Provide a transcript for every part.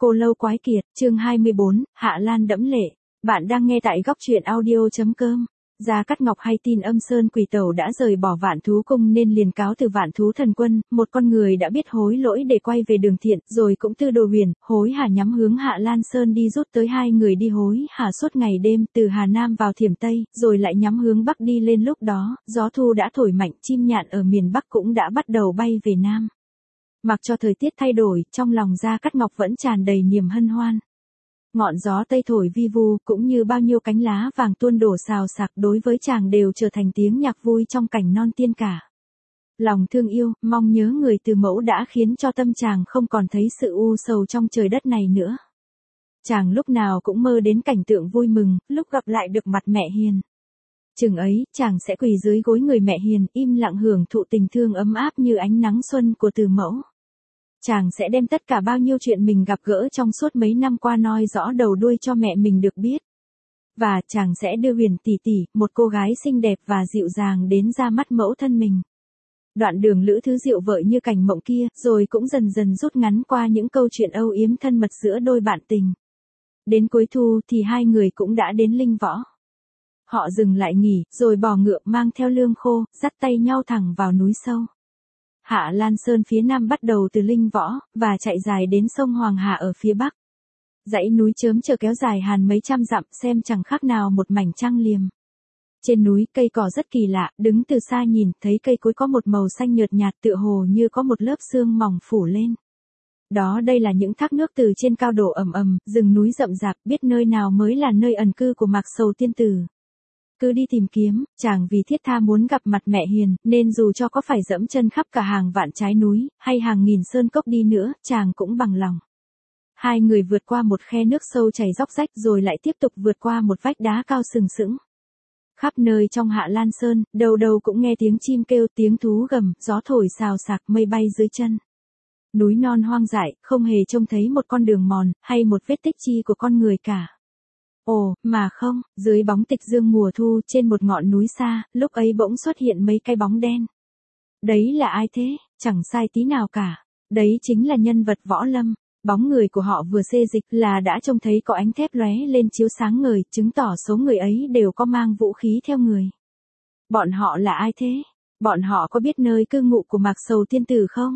Cô Lâu Quái Kiệt, chương 24, Hạ Lan đẫm lệ. Bạn đang nghe tại góc truyện audio.com. Gia Cát Ngọc hay tin Âm Sơn Quỷ Tẩu đã rời bỏ Vạn Thú Cung nên liền cáo từ Vạn Thú Thần Quân, một con người đã biết hối lỗi để quay về đường thiện, rồi cũng Tư Đồ Huyền, hối hả nhắm hướng Hạ Lan Sơn đi rút tới hai người đi hối hả suốt ngày đêm, từ Hà Nam vào Thiểm Tây, rồi lại nhắm hướng Bắc đi lên. Lúc đó, gió thu đã thổi mạnh, chim nhạn ở miền Bắc cũng đã bắt đầu bay về Nam. Mặc cho thời tiết thay đổi, trong lòng Gia Cát Ngọc vẫn tràn đầy niềm hân hoan. Ngọn gió tây thổi vi vu, cũng như bao nhiêu cánh lá vàng tuôn đổ xào xạc, đối với chàng đều trở thành tiếng nhạc vui trong cảnh non tiên cả. Lòng thương yêu, mong nhớ người từ mẫu đã khiến cho tâm chàng không còn thấy sự u sầu trong trời đất này nữa. Chàng lúc nào cũng mơ đến cảnh tượng vui mừng, lúc gặp lại được mặt mẹ hiền. Chừng ấy, chàng sẽ quỳ dưới gối người mẹ hiền, im lặng hưởng thụ tình thương ấm áp như ánh nắng xuân của từ mẫu. Chàng sẽ đem tất cả bao nhiêu chuyện mình gặp gỡ trong suốt mấy năm qua nói rõ đầu đuôi cho mẹ mình được biết. Và chàng sẽ đưa Huyền tỷ tỷ, một cô gái xinh đẹp và dịu dàng đến ra mắt mẫu thân mình. Đoạn đường lữ thứ diệu vợi như cảnh mộng kia, rồi cũng dần dần rút ngắn qua những câu chuyện âu yếm thân mật giữa đôi bạn tình. Đến cuối thu thì hai người cũng đã đến Linh Võ. Họ dừng lại nghỉ, rồi bò ngựa mang theo lương khô, dắt tay nhau thẳng vào núi sâu. Hạ Lan Sơn phía nam bắt đầu từ Linh Võ, và chạy dài đến sông Hoàng Hà ở phía bắc. Dãy núi chớm chờ kéo dài hàn mấy trăm dặm, xem chẳng khác nào một mảnh trăng liềm. Trên núi cây cỏ rất kỳ lạ, đứng từ xa nhìn thấy cây cối có một màu xanh nhợt nhạt, tựa hồ như có một lớp sương mỏng phủ lên. Đó đây là những thác nước từ trên cao đổ ầm ầm, rừng núi rậm rạp, biết nơi nào mới là nơi ẩn cư của Mạc Sầu tiên tử. Cứ đi tìm kiếm, chàng vì thiết tha muốn gặp mặt mẹ hiền, nên dù cho có phải dẫm chân khắp cả hàng vạn trái núi, hay hàng nghìn sơn cốc đi nữa, chàng cũng bằng lòng. Hai người vượt qua một khe nước sâu chảy róc rách, rồi lại tiếp tục vượt qua một vách đá cao sừng sững. Khắp nơi trong Hạ Lan Sơn, đầu đầu cũng nghe tiếng chim kêu, tiếng thú gầm, gió thổi xào xạc, mây bay dưới chân. Núi non hoang dại, không hề trông thấy một con đường mòn, hay một vết tích chi của con người cả. Ồ, mà không, dưới bóng tịch dương mùa thu trên một ngọn núi xa, lúc ấy bỗng xuất hiện mấy cái bóng đen. Đấy là ai thế? Chẳng sai tí nào cả. Đấy chính là nhân vật Võ Lâm. Bóng người của họ vừa xê dịch là đã trông thấy có ánh thép lóe lên chiếu sáng ngời, chứng tỏ số người ấy đều có mang vũ khí theo người. Bọn họ là ai thế? Bọn họ có biết nơi cư ngụ của Mạc Sầu tiên tử không?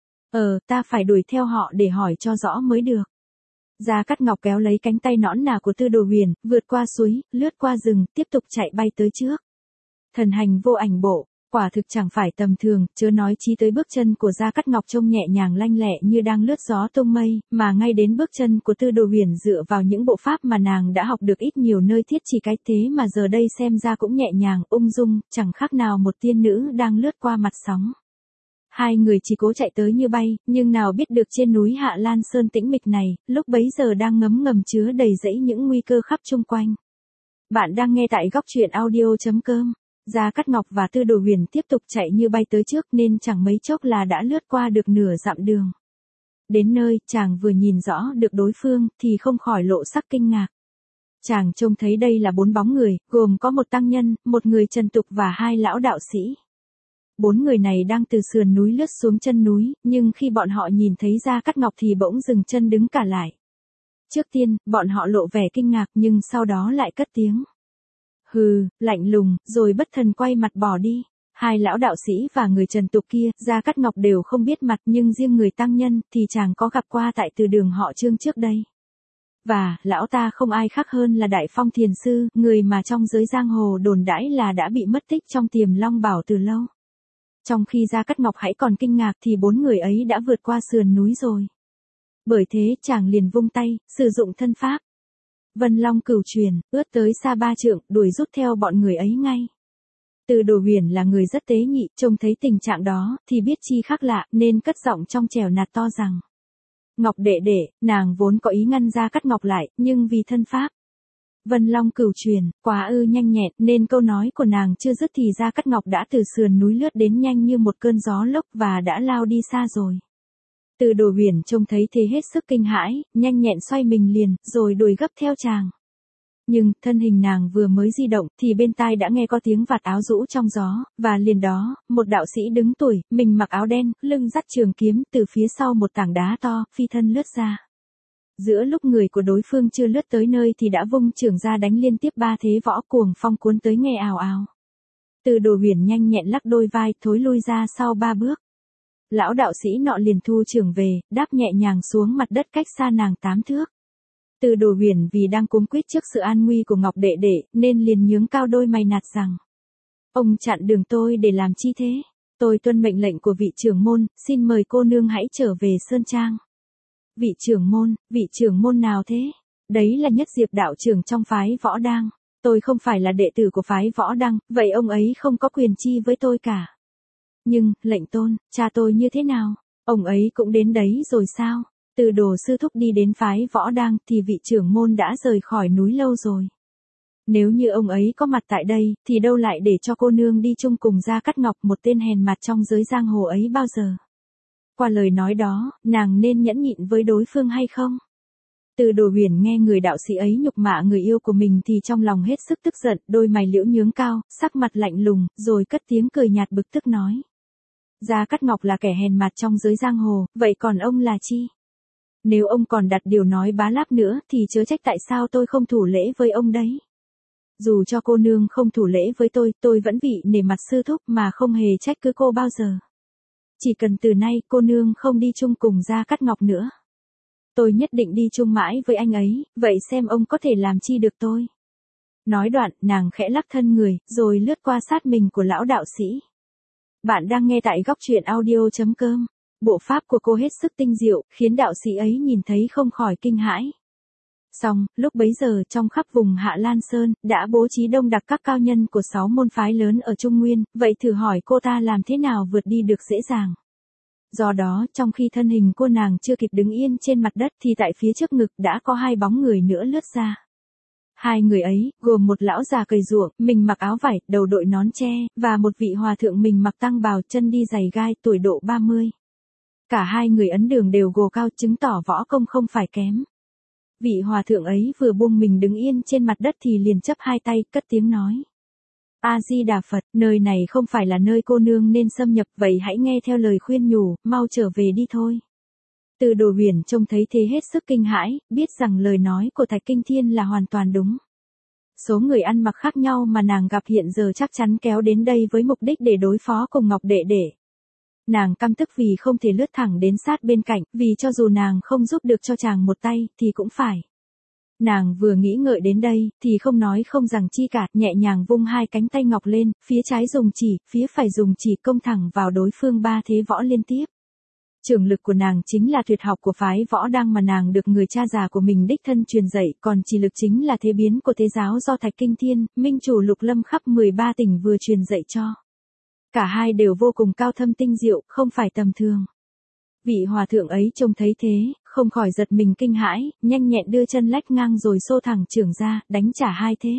Ta phải đuổi theo họ để hỏi cho rõ mới được. Gia Cát Ngọc kéo lấy cánh tay nõn nà của Tư Đồ Huyền, vượt qua suối, lướt qua rừng, tiếp tục chạy bay tới trước. Thần hành vô ảnh bộ, quả thực chẳng phải tầm thường, chớ nói chi tới bước chân của Gia Cát Ngọc trông nhẹ nhàng lanh lẹ như đang lướt gió tung mây, mà ngay đến bước chân của Tư Đồ Huyền dựa vào những bộ pháp mà nàng đã học được ít nhiều nơi thiết chỉ cái thế mà giờ đây xem ra cũng nhẹ nhàng, ung dung, chẳng khác nào một tiên nữ đang lướt qua mặt sóng. Hai người chỉ cố chạy tới như bay, nhưng nào biết được trên núi Hạ Lan Sơn tĩnh mịch này, lúc bấy giờ đang ngấm ngầm chứa đầy rẫy những nguy cơ khắp chung quanh. Bạn đang nghe tại góc truyện audio.com. Gia Cát Ngọc và Tư Đồ Huyền tiếp tục chạy như bay tới trước nên chẳng mấy chốc là đã lướt qua được nửa dặm đường. Đến nơi, chàng vừa nhìn rõ được đối phương thì không khỏi lộ sắc kinh ngạc. Chàng trông thấy đây là 4 bóng người, gồm có một tăng nhân, một người trần tục và 2 lão đạo sĩ. 4 người này đang từ sườn núi lướt xuống chân núi, nhưng khi bọn họ nhìn thấy Gia Cát Ngọc thì bỗng dừng chân đứng cả lại. Trước tiên, bọn họ lộ vẻ kinh ngạc nhưng sau đó lại cất tiếng. Hừ, lạnh lùng, rồi bất thần quay mặt bỏ đi. 2 lão đạo sĩ và người trần tục kia, Gia Cát Ngọc đều không biết mặt, nhưng riêng người tăng nhân thì chàng có gặp qua tại từ đường họ Trương trước đây. Và, lão ta không ai khác hơn là Đại Phong Thiền Sư, người mà trong giới giang hồ đồn đãi là đã bị mất tích trong Tiềm Long Bảo từ lâu. Trong khi Gia Cát Ngọc hãy còn kinh ngạc thì 4 người ấy đã vượt qua sườn núi rồi. Bởi thế chàng liền vung tay, sử dụng thân pháp. Vân Long Cửu Truyền, ướt tới xa 3 trượng, đuổi rút theo bọn người ấy ngay. Tư Đồ Huyền là người rất tế nhị, trông thấy tình trạng đó, thì biết chi khác lạ, nên cất giọng trong trẻo nạt to rằng. Ngọc đệ đệ, nàng vốn có ý ngăn Gia Cát Ngọc lại, nhưng vì thân pháp. Vân Long Cửu Truyền, quá ư nhanh nhẹn, nên câu nói của nàng chưa dứt thì Gia Cát Ngọc đã từ sườn núi lướt đến nhanh như một cơn gió lốc và đã lao đi xa rồi. Tư Đồ Huyền trông thấy thế hết sức kinh hãi, nhanh nhẹn xoay mình liền, rồi đuổi gấp theo chàng. Nhưng, thân hình nàng vừa mới di động, thì bên tai đã nghe có tiếng vạt áo rũ trong gió, và liền đó, một đạo sĩ đứng tuổi, mình mặc áo đen, lưng dắt trường kiếm, từ phía sau một tảng đá to, phi thân lướt ra. Giữa lúc người của đối phương chưa lướt tới nơi thì đã vung chưởng ra đánh liên tiếp 3 thế võ, cuồng phong cuốn tới nghe ào ào. Từ Đồ Huyền nhanh nhẹn lắc đôi vai, thối lui ra sau 3 bước. Lão đạo sĩ nọ liền thu chưởng về, đáp nhẹ nhàng xuống mặt đất cách xa nàng 8 thước. Từ Đồ Huyền vì đang cuống quýt trước sự an nguy của Ngọc đệ đệ, nên liền nhướng cao đôi mày nạt rằng: "Ông chặn đường tôi để làm chi thế? Tôi tuân mệnh lệnh của vị trưởng môn, xin mời cô nương hãy trở về Sơn Trang." Vị trưởng môn nào thế? Đấy là Nhất Diệp đạo trưởng trong phái Võ Đang. Tôi không phải là đệ tử của phái Võ Đăng, vậy ông ấy không có quyền chi với tôi cả. Nhưng, lệnh tôn, cha tôi như thế nào? Ông ấy cũng đến đấy rồi sao? Từ Đồ sư thúc đi đến phái Võ Đang thì vị trưởng môn đã rời khỏi núi lâu rồi. Nếu như ông ấy có mặt tại đây, thì đâu lại để cho cô nương đi chung cùng Gia Cát Ngọc, một tên hèn mặt trong giới giang hồ ấy bao giờ? Qua lời nói đó, nàng nên nhẫn nhịn với đối phương hay không? Từ Đồ Huyền nghe người đạo sĩ ấy nhục mạ người yêu của mình thì trong lòng hết sức tức giận, đôi mày liễu nhướng cao, sắc mặt lạnh lùng, rồi cất tiếng cười nhạt bực tức nói: Gia Cát Ngọc là kẻ hèn mặt trong giới giang hồ, vậy còn ông là chi? Nếu ông còn đặt điều nói bá láp nữa thì chớ trách tại sao tôi không thủ lễ với ông đấy. Dù cho cô nương không thủ lễ với tôi vẫn vị nể mặt sư thúc mà không hề trách cứ cô bao giờ. Chỉ cần từ nay cô nương không đi chung cùng Gia Cát Ngọc nữa, tôi nhất định đi chung mãi với anh ấy, vậy xem ông có thể làm chi được tôi. Nói đoạn, nàng khẽ lắc thân người, rồi lướt qua sát mình của lão đạo sĩ. Bạn đang nghe tại góc truyện audio.com. Bộ pháp của cô hết sức tinh diệu, khiến đạo sĩ ấy nhìn thấy không khỏi kinh hãi. Song, lúc bấy giờ trong khắp vùng Hạ Lan Sơn, đã bố trí đông đặc các cao nhân của 6 môn phái lớn ở Trung Nguyên, vậy thử hỏi cô ta làm thế nào vượt đi được dễ dàng. Do đó, trong khi thân hình cô nàng chưa kịp đứng yên trên mặt đất thì tại phía trước ngực đã có 2 bóng người nữa lướt ra. 2 người ấy, gồm một lão già cầy ruộng, mình mặc áo vải, đầu đội nón tre, và một vị hòa thượng mình mặc tăng bào, chân đi giày gai, tuổi độ 30. Cả 2 người ấn đường đều gồ cao, chứng tỏ võ công không phải kém. Vị hòa thượng ấy vừa buông mình đứng yên trên mặt đất thì liền chắp 2 tay, cất tiếng nói: A-di-đà Phật, nơi này không phải là nơi cô nương nên xâm nhập, vậy hãy nghe theo lời khuyên nhủ, mau trở về đi thôi. Từ Đồ Huyền trông thấy thế hết sức kinh hãi, biết rằng lời nói của Thạch Kinh Thiên là hoàn toàn đúng. Số người ăn mặc khác nhau mà nàng gặp hiện giờ chắc chắn kéo đến đây với mục đích để đối phó cùng Ngọc đệ đệ. Nàng căm tức vì không thể lướt thẳng đến sát bên cạnh, vì cho dù nàng không giúp được cho chàng một tay, thì cũng phải. Nàng vừa nghĩ ngợi đến đây, thì không nói không rằng chi cả, nhẹ nhàng vung 2 cánh tay ngọc lên, phía trái dùng chỉ, phía phải dùng chỉ, công thẳng vào đối phương 3 thế võ liên tiếp. Trưởng lực của nàng chính là tuyệt học của phái Võ Đang mà nàng được người cha già của mình đích thân truyền dạy, còn chỉ lực chính là thế biến của thế giáo do Thạch Kinh Thiên, minh chủ Lục Lâm khắp 13 tỉnh vừa truyền dạy cho. Cả 2 đều vô cùng cao thâm tinh diệu, không phải tầm thường. Vị hòa thượng ấy trông thấy thế, không khỏi giật mình kinh hãi, nhanh nhẹn đưa chân lách ngang rồi xô thẳng chưởng ra, đánh trả 2 thế.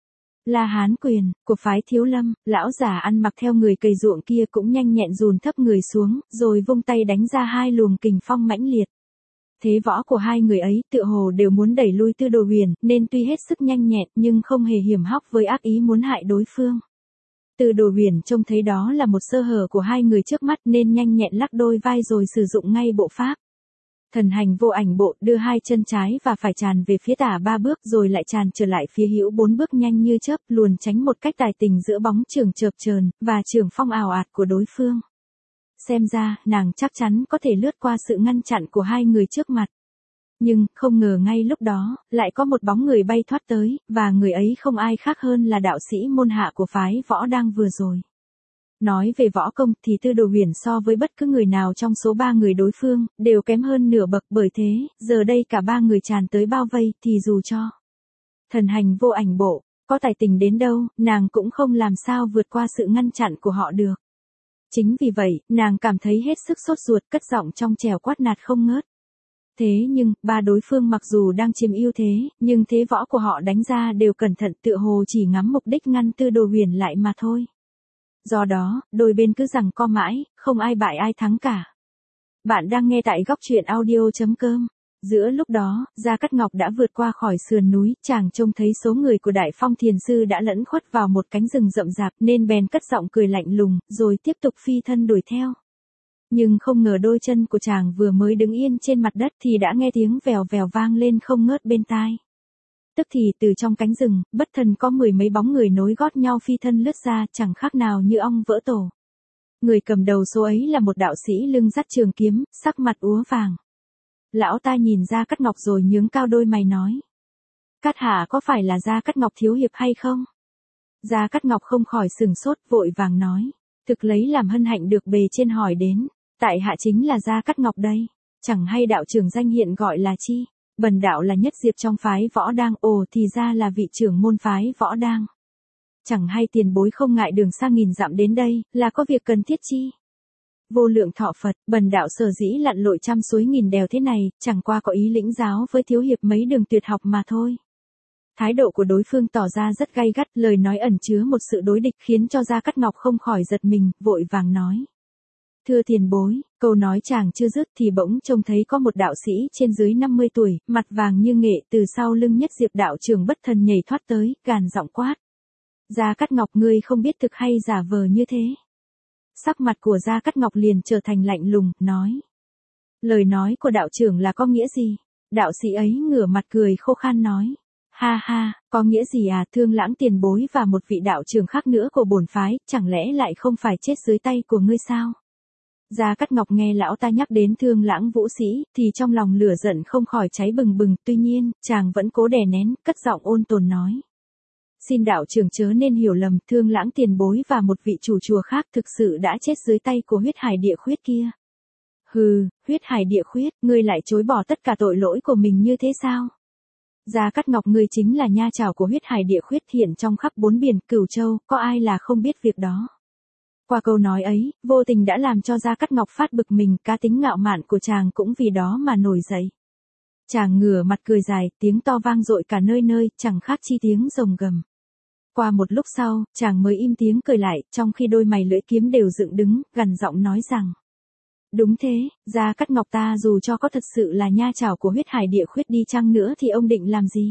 La Hán quyền, của phái Thiếu Lâm, lão giả ăn mặc theo người cầy ruộng kia cũng nhanh nhẹn dùn thấp người xuống, rồi vung tay đánh ra 2 luồng kình phong mãnh liệt. Thế võ của 2 người ấy tựa hồ đều muốn đẩy lui Từ Đồ Huyền, nên tuy hết sức nhanh nhẹn nhưng không hề hiểm hóc với ác ý muốn hại đối phương. Từ Đồ Huyền trông thấy đó là một sơ hở của 2 người trước mắt nên nhanh nhẹn lắc đôi vai rồi sử dụng ngay bộ pháp Thần Hành Vô Ảnh Bộ, đưa 2 chân trái và phải tràn về phía tả 3 bước rồi lại tràn trở lại phía hữu 4 bước nhanh như chớp, luồn tránh một cách tài tình giữa bóng chưởng chợp chờn và chưởng phong ào ạt của đối phương. Xem ra, nàng chắc chắn có thể lướt qua sự ngăn chặn của 2 người trước mặt. Nhưng, không ngờ ngay lúc đó, lại có một bóng người bay thoát tới, và người ấy không ai khác hơn là đạo sĩ môn hạ của phái Võ Đang vừa rồi. Nói về võ công thì Từ Đồ Huyền so với bất cứ người nào trong số 3 người đối phương, đều kém hơn nửa bậc, bởi thế, giờ đây cả 3 người tràn tới bao vây, thì dù cho Thần Hành Vô Ảnh Bộ có tài tình đến đâu, nàng cũng không làm sao vượt qua sự ngăn chặn của họ được. Chính vì vậy, nàng cảm thấy hết sức sốt ruột, cất giọng trong trẻo quát nạt không ngớt. Thế nhưng, 3 đối phương mặc dù đang chiếm ưu thế, nhưng thế võ của họ đánh ra đều cẩn thận, tựa hồ chỉ ngắm mục đích ngăn Từ Đồ Huyền lại mà thôi. Do đó, đôi bên cứ giằng co mãi, không ai bại ai thắng cả. Bạn đang nghe tại góc truyện audio.com. Giữa lúc đó, Gia Cát Ngọc đã vượt qua khỏi sườn núi, chàng trông thấy số người của Đại Phong Thiền Sư đã lẫn khuất vào một cánh rừng rậm rạp nên bèn cất giọng cười lạnh lùng, rồi tiếp tục phi thân đuổi theo. Nhưng không ngờ đôi chân của chàng vừa mới đứng yên trên mặt đất thì đã nghe tiếng vèo vèo vang lên không ngớt bên tai. Tức thì từ trong cánh rừng, bất thần có mười mấy bóng người nối gót nhau phi thân lướt ra, chẳng khác nào như ong vỡ tổ. Người cầm đầu số ấy là một đạo sĩ lưng dắt trường kiếm, sắc mặt úa vàng. Lão ta nhìn Gia Cát Ngọc rồi nhướng cao đôi mày nói. Cát hạ có phải là Gia Cát Ngọc thiếu hiệp hay không? Gia Cát Ngọc không khỏi sừng sốt, vội vàng nói. Thực lấy làm hân hạnh được bề trên hỏi đến. Tại hạ chính là Gia Cát Ngọc đây. Chẳng hay đạo trưởng danh hiện gọi là chi? Bần đạo là nhất diệp trong phái Võ Đang. Ồ, thì ra là vị trưởng môn phái Võ Đang. Chẳng hay tiền bối không ngại đường xa nghìn dặm đến đây, là có việc cần thiết chi? Vô lượng thọ Phật, bần đạo sở dĩ lặn lội trăm suối nghìn đèo thế này, chẳng qua có ý lĩnh giáo với thiếu hiệp mấy đường tuyệt học mà thôi. Thái độ của đối phương tỏ ra rất gay gắt, lời nói ẩn chứa một sự đối địch khiến cho Gia Cát Ngọc không khỏi giật mình, vội vàng nói. Thưa tiền bối, câu nói chàng chưa dứt thì bỗng trông thấy có một đạo sĩ trên dưới 50 tuổi, mặt vàng như nghệ từ sau lưng nhất diệp đạo trưởng bất thần nhảy thoát tới, gàn giọng quát. Gia Cát Ngọc, ngươi không biết thực hay giả vờ như thế. Sắc mặt của Gia Cát Ngọc liền trở thành lạnh lùng, nói. Lời nói của đạo trưởng là có nghĩa gì? Đạo sĩ ấy ngửa mặt cười khô khan nói. Ha ha, có nghĩa gì à? Thương Lãng tiền bối và một vị đạo trưởng khác nữa của bổn phái, chẳng lẽ lại không phải chết dưới tay của ngươi sao? Gia Cát Ngọc nghe lão ta nhắc đến Thương Lãng vũ sĩ, thì trong lòng lửa giận không khỏi cháy bừng bừng, tuy nhiên, chàng vẫn cố đè nén, cất giọng ôn tồn nói. Xin đạo trưởng chớ nên hiểu lầm, Thương Lãng tiền bối và một vị chủ chùa khác thực sự đã chết dưới tay của huyết hải địa khuyết kia. Hừ, huyết hải địa khuyết, ngươi lại chối bỏ tất cả tội lỗi của mình như thế sao? Gia Cát Ngọc, ngươi chính là nha trảo của huyết hải địa khuyết hiện trong khắp bốn biển Cửu Châu, có ai là không biết việc đó. Qua câu nói ấy, vô tình đã làm cho Gia Cát Ngọc phát bực mình, cá tính ngạo mạn của chàng cũng vì đó mà nổi dậy. Chàng ngửa mặt cười dài, tiếng to vang dội cả nơi nơi, chẳng khác chi tiếng rồng gầm. Qua một lúc sau, chàng mới im tiếng cười lại, trong khi đôi mày lưỡi kiếm đều dựng đứng, gằn giọng nói rằng. Đúng thế, Gia Cát Ngọc, ta dù cho có thật sự là nha trảo của huyết hải địa khuyết đi chăng nữa thì ông định làm gì?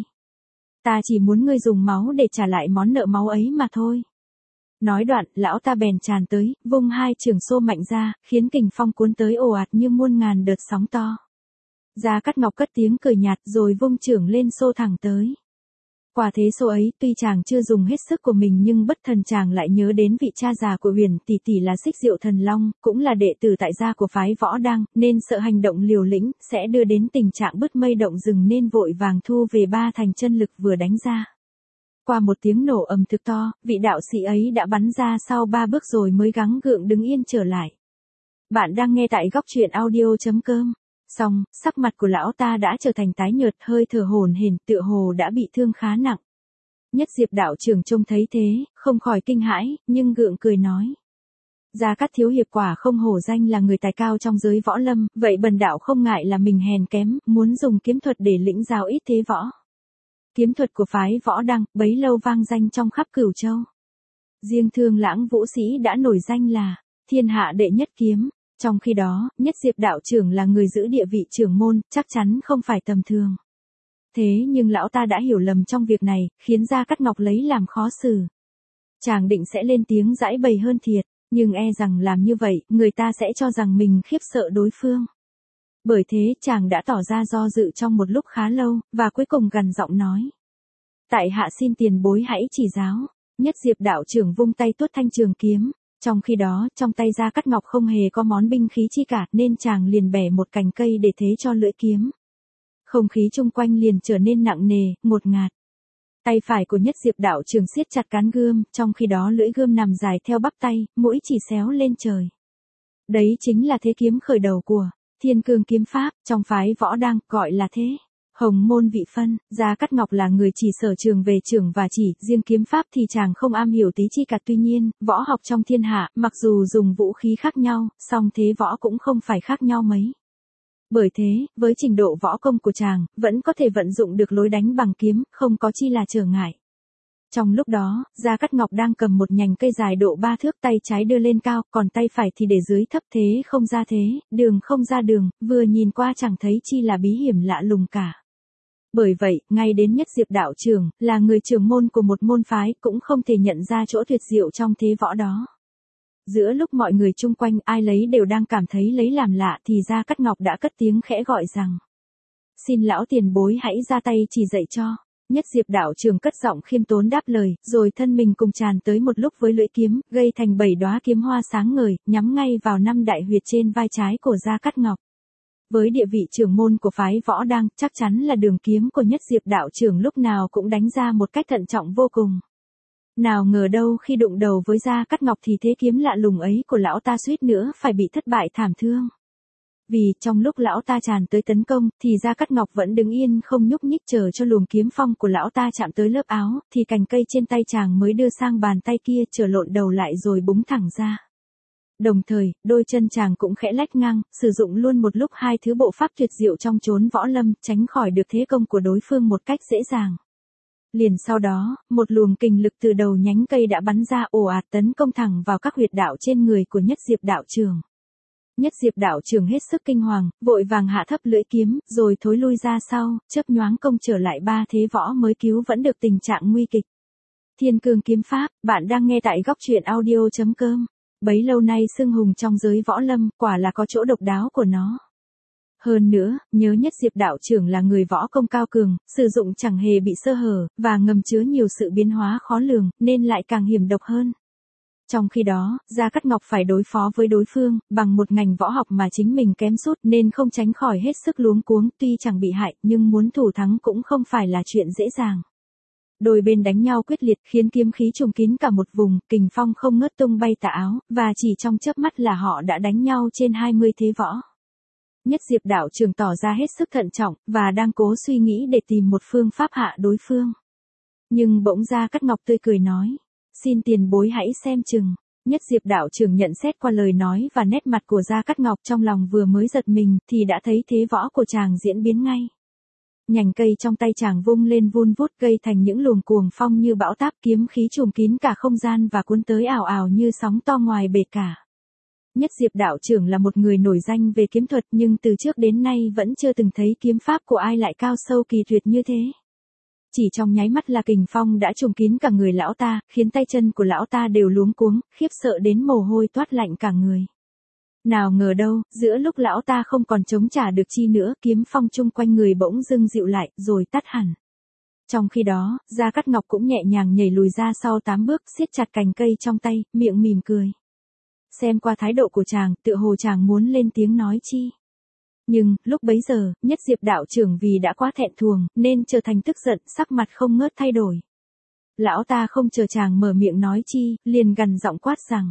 Ta chỉ muốn ngươi dùng máu để trả lại món nợ máu ấy mà thôi. Nói đoạn, lão ta bèn tràn tới, vung hai trường xô mạnh ra, khiến kình phong cuốn tới ồ ạt như muôn ngàn đợt sóng to. Gia Cát Ngọc cất tiếng cười nhạt rồi vung trưởng lên xô thẳng tới. Quả thế xô ấy, tuy chàng chưa dùng hết sức của mình nhưng bất thần chàng lại nhớ đến vị cha già của Huyền tỷ tỷ là Xích Diệu Thần Long, cũng là đệ tử tại gia của phái Võ Đang, nên sợ hành động liều lĩnh sẽ đưa đến tình trạng bứt mây động rừng nên vội vàng thu về ba thành chân lực vừa đánh ra. Qua một tiếng nổ ầm thực to, vị đạo sĩ ấy đã bắn ra sau 3 bước rồi mới gắng gượng đứng yên trở lại. Bạn đang nghe tại góc truyện audio.com. Xong, sắc mặt của lão ta đã trở thành tái nhợt, hơi thở hổn hển, tựa hồ đã bị thương khá nặng. Nhất diệp đạo trưởng trông thấy thế, không khỏi kinh hãi, nhưng gượng cười nói. Gia Cát thiếu hiệp quả không hổ danh là người tài cao trong giới võ lâm, vậy bần đạo không ngại là mình hèn kém, muốn dùng kiếm thuật để lĩnh giáo ít thế võ. Kiếm thuật của phái Võ Đăng, bấy lâu vang danh trong khắp Cửu Châu. Riêng Thương Lãng vũ sĩ đã nổi danh là thiên hạ đệ nhất kiếm. Trong khi đó, Nhất Diệp đạo trưởng là người giữ địa vị trưởng môn, chắc chắn không phải tầm thường. Thế nhưng lão ta đã hiểu lầm trong việc này, khiến Gia Cát Ngọc lấy làm khó xử. Chàng định sẽ lên tiếng giãi bày hơn thiệt, nhưng e rằng làm như vậy, người ta sẽ cho rằng mình khiếp sợ đối phương. Bởi thế chàng đã tỏ ra do dự trong một lúc khá lâu, và cuối cùng gằn giọng nói. Tại hạ xin tiền bối hãy chỉ giáo. Nhất Diệp đạo trưởng vung tay tuốt thanh trường kiếm. Trong khi đó, trong tay Gia Cát Ngọc không hề có món binh khí chi cả, nên chàng liền bẻ một cành cây để thế cho lưỡi kiếm. Không khí chung quanh liền trở nên nặng nề, ngột ngạt. Tay phải của Nhất Diệp đạo trưởng siết chặt cán gươm, trong khi đó lưỡi gươm nằm dài theo bắp tay, mũi chỉ xéo lên trời. Đấy chính là thế kiếm khởi đầu của Thiên Cương kiếm pháp, trong phái Võ Đang gọi là thế. Hồng môn vị phân, Gia Cát Ngọc là người chỉ sở trường về trưởng và chỉ, riêng kiếm pháp thì chàng không am hiểu tí chi cả. Tuy nhiên, võ học trong thiên hạ, mặc dù dùng vũ khí khác nhau, song thế võ cũng không phải khác nhau mấy. Bởi thế, với trình độ võ công của chàng, vẫn có thể vận dụng được lối đánh bằng kiếm, không có chi là trở ngại. Trong lúc đó, Gia Cát Ngọc đang cầm một nhành cây dài độ 3 thước, tay trái đưa lên cao, còn tay phải thì để dưới thấp, thế không ra thế, đường không ra đường, vừa nhìn qua chẳng thấy chi là bí hiểm lạ lùng cả. Bởi vậy, ngay đến Nhất Diệp đạo trưởng, là người trưởng môn của một môn phái, cũng không thể nhận ra chỗ tuyệt diệu trong thế võ đó. Giữa lúc mọi người chung quanh ai lấy đều đang cảm thấy lấy làm lạ thì Gia Cát Ngọc đã cất tiếng khẽ gọi rằng. Xin lão tiền bối hãy ra tay chỉ dạy cho. Nhất Diệp đạo trưởng cất giọng khiêm tốn đáp lời, rồi thân mình cùng tràn tới một lúc với lưỡi kiếm, gây thành 7 đóa kiếm hoa sáng ngời, nhắm ngay vào 5 đại huyệt trên vai trái của Gia Cát Ngọc. Với địa vị trưởng môn của phái Võ Đăng, chắc chắn là đường kiếm của Nhất Diệp đạo trưởng lúc nào cũng đánh ra một cách thận trọng vô cùng. Nào ngờ đâu khi đụng đầu với Gia Cát Ngọc thì thế kiếm lạ lùng ấy của lão ta suýt nữa phải bị thất bại thảm thương. Vì trong lúc lão ta tràn tới tấn công, thì Gia Cát Ngọc vẫn đứng yên không nhúc nhích chờ cho luồng kiếm phong của lão ta chạm tới lớp áo, thì cành cây trên tay chàng mới đưa sang bàn tay kia trở lộn đầu lại rồi búng thẳng ra. Đồng thời, đôi chân chàng cũng khẽ lách ngang, sử dụng luôn một lúc hai thứ bộ pháp tuyệt diệu trong chốn võ lâm, tránh khỏi được thế công của đối phương một cách dễ dàng. Liền sau đó, một luồng kình lực từ đầu nhánh cây đã bắn ra ồ ạt tấn công thẳng vào các huyệt đạo trên người của Nhất Diệp đạo trưởng. Nhất Diệp đạo trưởng hết sức kinh hoàng, vội vàng hạ thấp lưỡi kiếm, rồi thối lui ra sau, chớp nhoáng công trở lại 3 thế võ mới cứu vẫn được tình trạng nguy kịch. Thiên Cương kiếm pháp, bạn đang nghe tại góc truyện audio.com. Bấy lâu nay xưng hùng trong giới võ lâm, quả là có chỗ độc đáo của nó. Hơn nữa, nhớ Nhất Diệp đạo trưởng là người võ công cao cường, sử dụng chẳng hề bị sơ hở, và ngầm chứa nhiều sự biến hóa khó lường, nên lại càng hiểm độc hơn. Trong khi đó, Gia Cát Ngọc phải đối phó với đối phương, bằng một ngành võ học mà chính mình kém sút nên không tránh khỏi hết sức luống cuống, tuy chẳng bị hại, nhưng muốn thủ thắng cũng không phải là chuyện dễ dàng. Đôi bên đánh nhau quyết liệt khiến kiếm khí trùm kín cả một vùng, kình phong không ngớt tung bay tà áo, và chỉ trong chớp mắt là họ đã đánh nhau trên 20 thế võ. Nhất Diệp đạo trưởng tỏ ra hết sức thận trọng, và đang cố suy nghĩ để tìm một phương pháp hạ đối phương. Nhưng bỗng Gia Cát Ngọc tươi cười nói. Xin tiền bối hãy xem chừng. Nhất Diệp đạo trưởng nhận xét qua lời nói và nét mặt của Gia Cát Ngọc, trong lòng vừa mới giật mình, thì đã thấy thế võ của chàng diễn biến ngay. Nhành cây trong tay chàng vung lên vun vút gây thành những luồng cuồng phong như bão táp, kiếm khí trùm kín cả không gian và cuốn tới ào ào như sóng to ngoài bể cả. Nhất Diệp đạo trưởng là một người nổi danh về kiếm thuật, nhưng từ trước đến nay vẫn chưa từng thấy kiếm pháp của ai lại cao sâu kỳ tuyệt như thế. Chỉ trong nháy mắt là kình phong đã trùm kín cả người lão ta, khiến tay chân của lão ta đều luống cuống, khiếp sợ đến mồ hôi toát lạnh cả người. Nào ngờ đâu, giữa lúc lão ta không còn chống trả được chi nữa, kiếm phong chung quanh người bỗng dưng dịu lại, rồi tắt hẳn. Trong khi đó, Gia Cát Ngọc cũng nhẹ nhàng nhảy lùi ra sau 8 bước, siết chặt cành cây trong tay, miệng mỉm cười. Xem qua thái độ của chàng, tựa hồ chàng muốn lên tiếng nói chi. Nhưng, lúc bấy giờ, Nhất Diệp đạo trưởng vì đã quá thẹn thùng, nên trở thành tức giận, sắc mặt không ngớt thay đổi. Lão ta không chờ chàng mở miệng nói chi, liền gằn giọng quát rằng.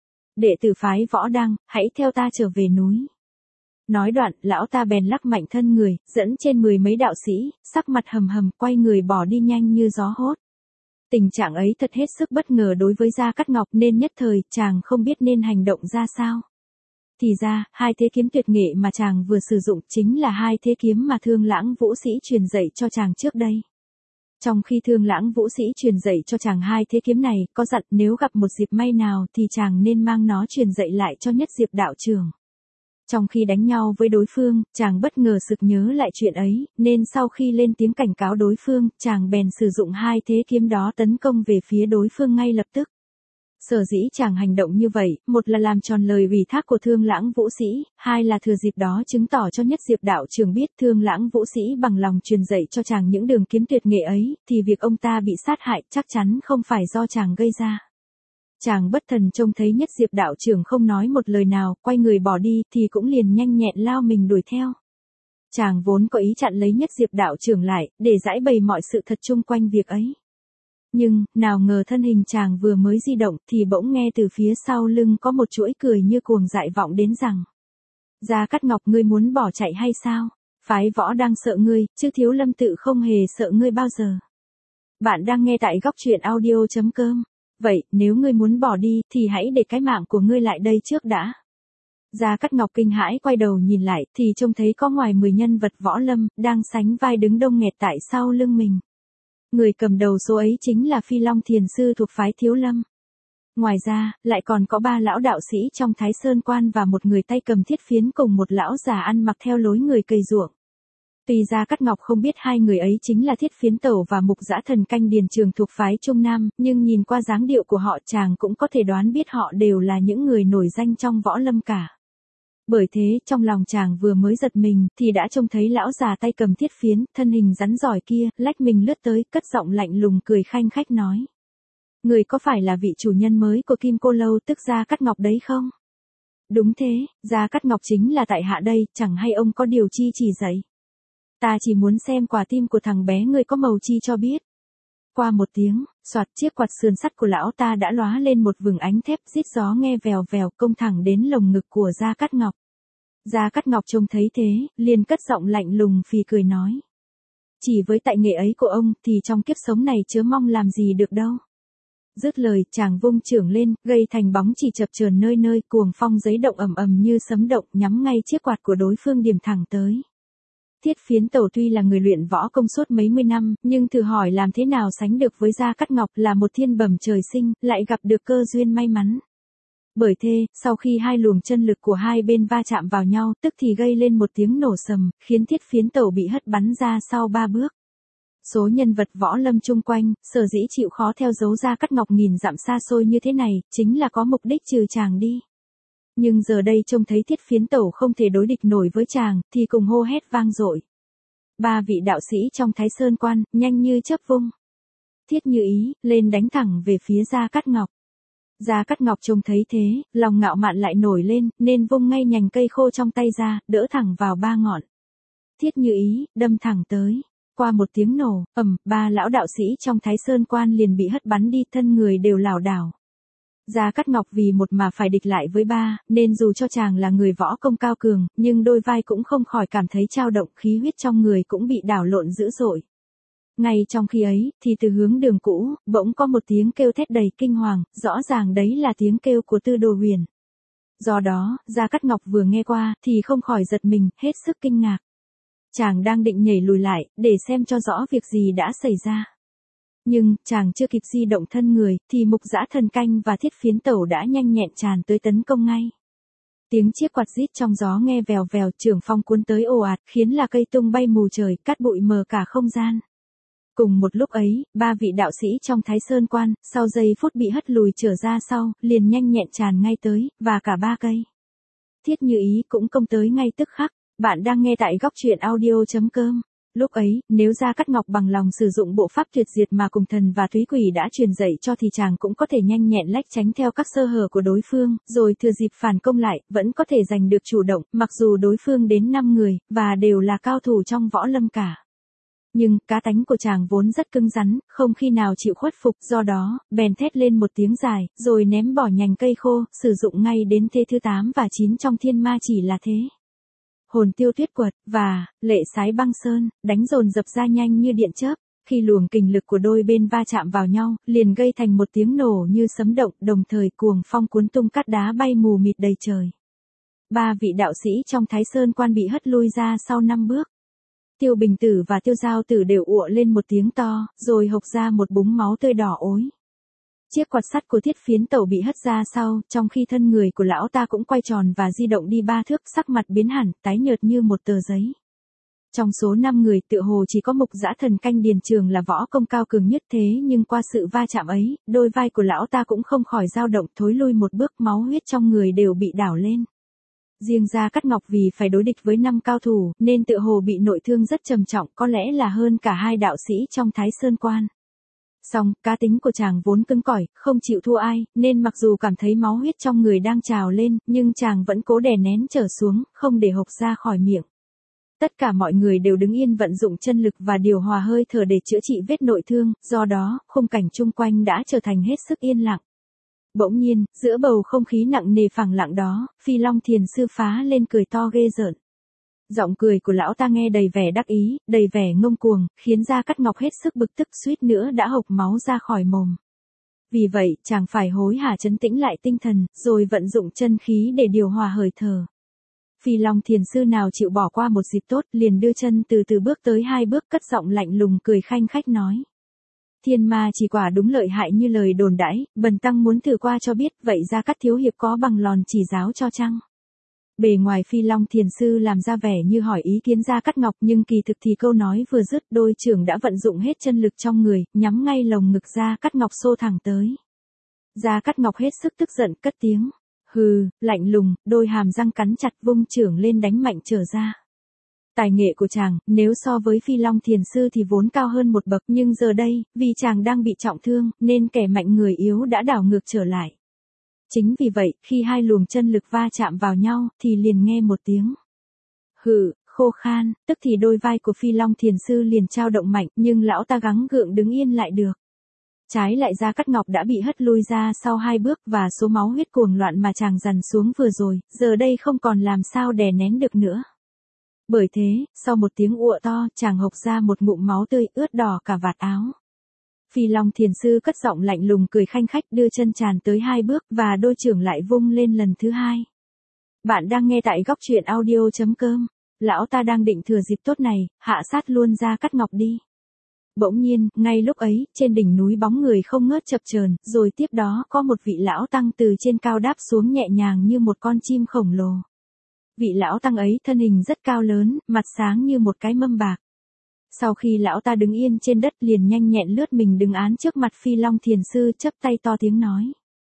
Đệ tử phái Võ Đăng, hãy theo ta trở về núi. Nói đoạn, lão ta bèn lắc mạnh thân người, dẫn trên 10 mấy đạo sĩ, sắc mặt hầm hầm, quay người bỏ đi nhanh như gió hốt. Tình trạng ấy thật hết sức bất ngờ đối với Gia Cát Ngọc, nên nhất thời, chàng không biết nên hành động ra sao. Thì ra, hai thế kiếm tuyệt nghệ mà chàng vừa sử dụng chính là hai thế kiếm mà Thương Lãng Vũ Sĩ truyền dạy cho chàng trước đây. Trong khi Thương Lãng Vũ Sĩ truyền dạy cho chàng hai thế kiếm này, có dặn nếu gặp một dịp may nào thì chàng nên mang nó truyền dạy lại cho Nhất Diệp đạo trưởng. Trong khi đánh nhau với đối phương, chàng bất ngờ sực nhớ lại chuyện ấy, nên sau khi lên tiếng cảnh cáo đối phương, chàng bèn sử dụng hai thế kiếm đó tấn công về phía đối phương ngay lập tức. Sở dĩ chàng hành động như vậy, một là làm tròn lời ủy thác của Thương Lãng Vũ Sĩ, hai là thừa dịp đó chứng tỏ cho Nhất Diệp đạo trưởng biết Thương Lãng Vũ Sĩ bằng lòng truyền dạy cho chàng những đường kiếm tuyệt nghệ ấy, thì việc ông ta bị sát hại chắc chắn không phải do chàng gây ra. Chàng bất thần trông thấy Nhất Diệp đạo trưởng không nói một lời nào, quay người bỏ đi, thì cũng liền nhanh nhẹn lao mình đuổi theo. Chàng vốn có ý chặn lấy Nhất Diệp đạo trưởng lại, để giải bày mọi sự thật chung quanh việc ấy. Nhưng, nào ngờ thân hình chàng vừa mới di động, thì bỗng nghe từ phía sau lưng có một chuỗi cười như cuồng dại vọng đến rằng. Gia Cát Ngọc, ngươi muốn bỏ chạy hay sao? Phái Võ đang sợ ngươi, chứ Thiếu Lâm tự không hề sợ ngươi bao giờ. Bạn đang nghe tại góc truyện audio.com. Vậy, nếu ngươi muốn bỏ đi, thì hãy để cái mạng của ngươi lại đây trước đã. Gia Cát Ngọc kinh hãi quay đầu nhìn lại, thì trông thấy có ngoài 10 nhân vật võ lâm, đang sánh vai đứng đông nghẹt tại sau lưng mình. Người cầm đầu số ấy chính là Phi Long Thiền Sư thuộc phái Thiếu Lâm. Ngoài ra, lại còn có 3 lão đạo sĩ trong Thái Sơn Quan và một người tay cầm thiết phiến cùng một lão già ăn mặc theo lối người cày ruộng. Tuy Gia Cát Ngọc không biết hai người ấy chính là Thiết Phiến Tẩu và Mục Dã Thần Canh Điền Trường thuộc phái Trung Nam, nhưng nhìn qua dáng điệu của họ chàng cũng có thể đoán biết họ đều là những người nổi danh trong võ lâm cả. Bởi thế, trong lòng chàng vừa mới giật mình, thì đã trông thấy lão già tay cầm thiết phiến, thân hình rắn giỏi kia, lách mình lướt tới, cất giọng lạnh lùng cười khanh khách nói. Người có phải là vị chủ nhân mới của Kim Cô Lâu tức Gia Cát Ngọc đấy không? Đúng thế, Gia Cát Ngọc chính là tại hạ đây, chẳng hay ông có điều chi chỉ dạy. Ta chỉ muốn xem quả tim của thằng bé người có màu chi cho biết. Qua một tiếng, soạt chiếc quạt sườn sắt của lão ta đã lóa lên một vầng ánh thép rít gió nghe vèo vèo công thẳng đến lồng ngực của Gia Cát Ngọc. Gia Cát Ngọc trông thấy thế, liền cất giọng lạnh lùng phì cười nói. Chỉ với tài nghệ ấy của ông thì trong kiếp sống này chớ mong làm gì được đâu. Dứt lời chàng vung chưởng lên, gây thành bóng chỉ chập chờn nơi nơi, cuồng phong giấy động ầm ầm như sấm động, nhắm ngay chiếc quạt của đối phương điểm thẳng tới. Thiết Phiến Tẩu tuy là người luyện võ công suốt mấy mươi năm, nhưng thử hỏi làm thế nào sánh được với Gia Cát Ngọc là một thiên bẩm trời sinh, lại gặp được cơ duyên may mắn. Bởi thế, sau khi hai luồng chân lực của hai bên va chạm vào nhau, tức thì gây lên một tiếng nổ sầm, khiến Thiết Phiến Tẩu bị hất bắn ra sau 3 bước. Số nhân vật võ lâm chung quanh, sở dĩ chịu khó theo dấu Gia Cát Ngọc nghìn dặm xa xôi như thế này, chính là có mục đích trừ chàng đi. Nhưng giờ đây trông thấy Thiết Phiến Tẩu không thể đối địch nổi với chàng, thì cùng hô hét vang dội. 3 vị đạo sĩ trong Thái Sơn Quan, nhanh như chớp vung. Thiết Như Ý, lên đánh thẳng về phía Gia Cát Ngọc. Gia Cát Ngọc trông thấy thế, lòng ngạo mạn lại nổi lên, nên vung ngay nhành cây khô trong tay ra, đỡ thẳng vào 3 ngọn. Thiết Như Ý, đâm thẳng tới. Qua một tiếng nổ, 3 lão đạo sĩ trong Thái Sơn Quan liền bị hất bắn đi, thân người đều lảo đảo. Gia Cát Ngọc vì một mà phải địch lại với 3, nên dù cho chàng là người võ công cao cường, nhưng đôi vai cũng không khỏi cảm thấy chao động, khí huyết trong người cũng bị đảo lộn dữ dội. Ngay trong khi ấy, thì từ hướng đường cũ, bỗng có một tiếng kêu thét đầy kinh hoàng, rõ ràng đấy là tiếng kêu của Tư Đồ Huyền. Do đó, Gia Cát Ngọc vừa nghe qua, thì không khỏi giật mình, hết sức kinh ngạc. Chàng đang định nhảy lùi lại, để xem cho rõ việc gì đã xảy ra. Nhưng, chàng chưa kịp di động thân người, thì Mục Dã Thần Canh và Thiết Phiến Tẩu đã nhanh nhẹn tràn tới tấn công ngay. Tiếng chiếc quạt rít trong gió nghe vèo vèo, trưởng phong cuốn tới ồ ạt, khiến là cây tung bay mù trời, cát bụi mờ cả không gian. Cùng một lúc ấy, 3 vị đạo sĩ trong Thái Sơn Quan, sau giây phút bị hất lùi trở ra sau, liền nhanh nhẹn tràn ngay tới, và cả 3 cây. Thiết Như Ý cũng công tới ngay tức khắc. Bạn đang nghe tại góc truyện audio.com. Lúc ấy, nếu Gia Cát Ngọc bằng lòng sử dụng bộ pháp tuyệt diệt mà cùng thần và thúy quỷ đã truyền dạy cho thì chàng cũng có thể nhanh nhẹn lách tránh theo các sơ hở của đối phương, rồi thừa dịp phản công lại, vẫn có thể giành được chủ động, mặc dù đối phương đến 5 người, và đều là cao thủ trong võ lâm cả. Nhưng, cá tánh của chàng vốn rất cứng rắn, không khi nào chịu khuất phục, do đó, bèn thét lên một tiếng dài, rồi ném bỏ nhành cây khô, sử dụng ngay đến thế thứ 8 và 9 trong thiên ma chỉ là thế. Hồn Tiêu Tuyết Quật, và Lệ Sái Băng Sơn, đánh dồn dập ra nhanh như điện chớp, khi luồng kình lực của đôi bên va chạm vào nhau, liền gây thành một tiếng nổ như sấm động, đồng thời cuồng phong cuốn tung cát đá bay mù mịt đầy trời. 3 vị đạo sĩ trong Thái Sơn Quan bị hất lui ra sau 5 bước. Tiêu Bình Tử và Tiêu Giao Tử đều ụa lên một tiếng to, rồi hộc ra một búng máu tươi đỏ ối. Chiếc quạt sắt của Thiết Phiến Tẩu bị hất ra sau, trong khi thân người của lão ta cũng quay tròn và di động đi 3 thước, sắc mặt biến hẳn, tái nhợt như một tờ giấy. Trong số 5 người tựa hồ chỉ có Mục Dã Thần Canh Điền Trường là võ công cao cường nhất, thế nhưng qua sự va chạm ấy, đôi vai của lão ta cũng không khỏi dao động, thối lui một bước, máu huyết trong người đều bị đảo lên. Riêng Gia Cát Ngọc vì phải đối địch với 5 cao thủ, nên tựa hồ bị nội thương rất trầm trọng, có lẽ là hơn cả 2 đạo sĩ trong Thái Sơn Quan. Song, cá tính của chàng vốn cứng cỏi, không chịu thua ai, nên mặc dù cảm thấy máu huyết trong người đang trào lên, nhưng chàng vẫn cố đè nén trở xuống, không để hộc ra khỏi miệng. Tất cả mọi người đều đứng yên vận dụng chân lực và điều hòa hơi thở để chữa trị vết nội thương, do đó, khung cảnh chung quanh đã trở thành hết sức yên lặng. Bỗng nhiên, giữa bầu không khí nặng nề phẳng lặng đó, Phi Long Thiền Sư phá lên cười to ghê rợn. Giọng cười của lão ta nghe đầy vẻ đắc ý, đầy vẻ ngông cuồng, khiến Gia Cát Ngọc hết sức bực tức, suýt nữa đã hộc máu ra khỏi mồm. Vì vậy, chàng phải hối hả trấn tĩnh lại tinh thần, rồi vận dụng chân khí để điều hòa hơi thở. Phi Long Thiền Sư nào chịu bỏ qua một dịp tốt, liền đưa chân từ từ bước tới 2 bước, cất giọng lạnh lùng cười khanh khách nói. Thiên ma chỉ quả đúng lợi hại như lời đồn đãi, bần tăng muốn thử qua cho biết, vậy Gia Cát thiếu hiệp có bằng lòn chỉ giáo cho chăng? Bề ngoài Phi Long Thiền Sư làm ra vẻ như hỏi ý kiến Gia Cát Ngọc, nhưng kỳ thực thì câu nói vừa dứt đôi trưởng đã vận dụng hết chân lực trong người, nhắm ngay lồng ngực Gia Cát Ngọc xô thẳng tới. Gia Cát Ngọc hết sức tức giận cất tiếng. Hừ, lạnh lùng, đôi hàm răng cắn chặt vung trưởng lên đánh mạnh trở ra. Tài nghệ của chàng, nếu so với Phi Long Thiền Sư thì vốn cao hơn một bậc, nhưng giờ đây, vì chàng đang bị trọng thương, nên kẻ mạnh người yếu đã đảo ngược trở lại. Chính vì vậy, khi hai luồng chân lực va chạm vào nhau, thì liền nghe một tiếng hừ, khô khan, tức thì đôi vai của Phi Long Thiền Sư liền trao động mạnh, nhưng lão ta gắng gượng đứng yên lại được. Trái lại Gia Cát Ngọc đã bị hất lui ra sau 2 bước và số máu huyết cuồng loạn mà chàng dằn xuống vừa rồi, giờ đây không còn làm sao đè nén được nữa. Bởi thế, sau một tiếng ụa to, chàng hộc ra một ngụm máu tươi ướt đỏ cả vạt áo. Phi Long Thiền Sư cất giọng lạnh lùng cười khanh khách đưa chân tràn tới 2 bước và đôi trưởng lại vung lên lần thứ 2. Bạn đang nghe tại góc truyện audio.com. Lão ta đang định thừa dịp tốt này, hạ sát luôn Gia Cát Ngọc đi. Bỗng nhiên, ngay lúc ấy, trên đỉnh núi bóng người không ngớt chập chờn, rồi tiếp đó có một vị lão tăng từ trên cao đáp xuống nhẹ nhàng như một con chim khổng lồ. Vị lão tăng ấy thân hình rất cao lớn, mặt sáng như một cái mâm bạc. Sau khi lão ta đứng yên trên đất liền nhanh nhẹn lướt mình đứng án trước mặt Phi Long Thiền Sư chắp tay to tiếng nói.